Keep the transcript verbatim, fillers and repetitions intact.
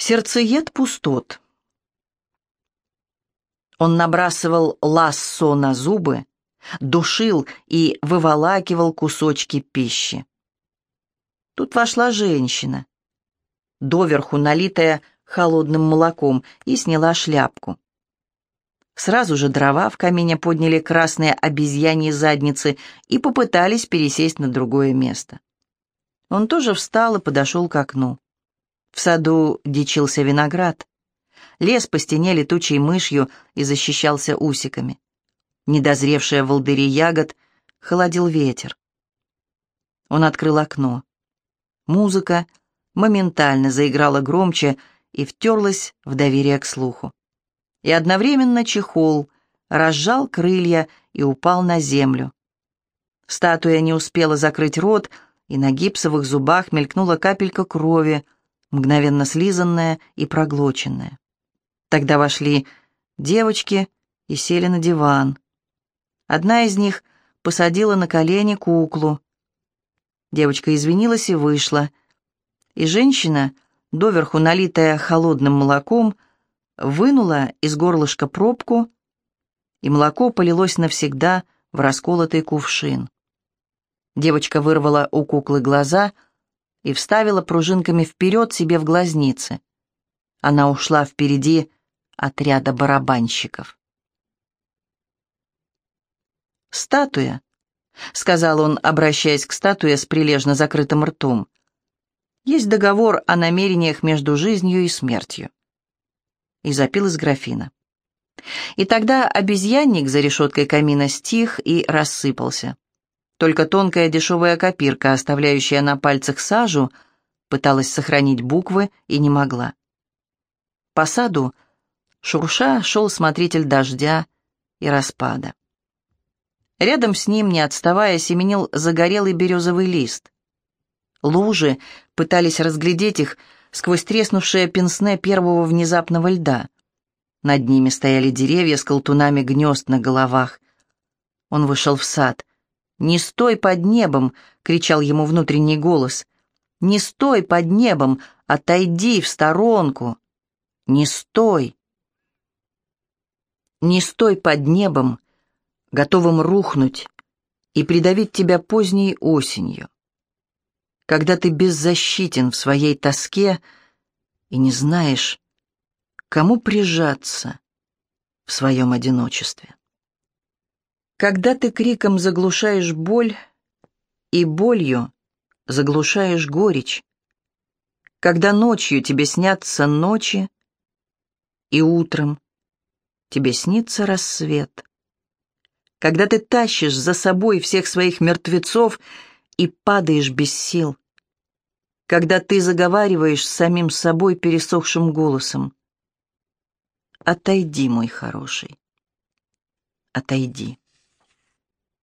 Сердцеед пустот. Он набрасывал лассо на зубы, душил и выволакивал кусочки пищи. Тут вошла женщина, доверху налитая холодным молоком, и сняла шляпку. Сразу же дрова в камине подняли красные обезьяньи задницы и попытались пересесть на другое место. Он тоже встал и подошел к окну. В саду дичился виноград. Лес по стене летучей мышью и защищался усиками. Недозревшие волдыри ягод холодил ветер. Он открыл окно. Музыка моментально заиграла громче и втерлась в доверие к слуху. И одновременно чехол разжал крылья и упал на землю. Статуя не успела закрыть рот, и на гипсовых зубах мелькнула капелька крови, мгновенно слизанная и проглоченная. Тогда вошли девочки и сели на диван. Одна из них посадила на колени куклу. Девочка извинилась и вышла. И женщина, доверху налитая холодным молоком, вынула из горлышка пробку, и молоко полилось навсегда в расколотый кувшин. Девочка вырвала у куклы глаза и вставила пружинками вперед себе в глазницы. Она ушла впереди отряда барабанщиков. «Статуя», — сказал он, обращаясь к статуе с прилежно закрытым ртом, — «есть договор о намерениях между жизнью и смертью». И запил из графина. И тогда обезьянник за решеткой камина стих и рассыпался. Только тонкая дешевая копирка, оставляющая на пальцах сажу, пыталась сохранить буквы и не могла. По саду, шурша, шел смотритель дождя и распада. Рядом с ним, не отставая, семенил загорелый березовый лист. Лужи пытались разглядеть их сквозь треснувшее пенсне первого внезапного льда. Над ними стояли деревья с колтунами гнезд на головах. Он вышел в сад. «Не стой под небом!» — кричал ему внутренний голос. «Не стой под небом! Отойди в сторонку! Не стой!» «Не стой под небом, готовым рухнуть и придавить тебя поздней осенью, когда ты беззащитен в своей тоске и не знаешь, к кому прижаться в своем одиночестве. Когда ты криком заглушаешь боль и болью заглушаешь горечь, когда ночью тебе снятся ночи и утром тебе снится рассвет, когда ты тащишь за собой всех своих мертвецов и падаешь без сил, когда ты заговариваешь с самим собой пересохшим голосом. Отойди, мой хороший, отойди.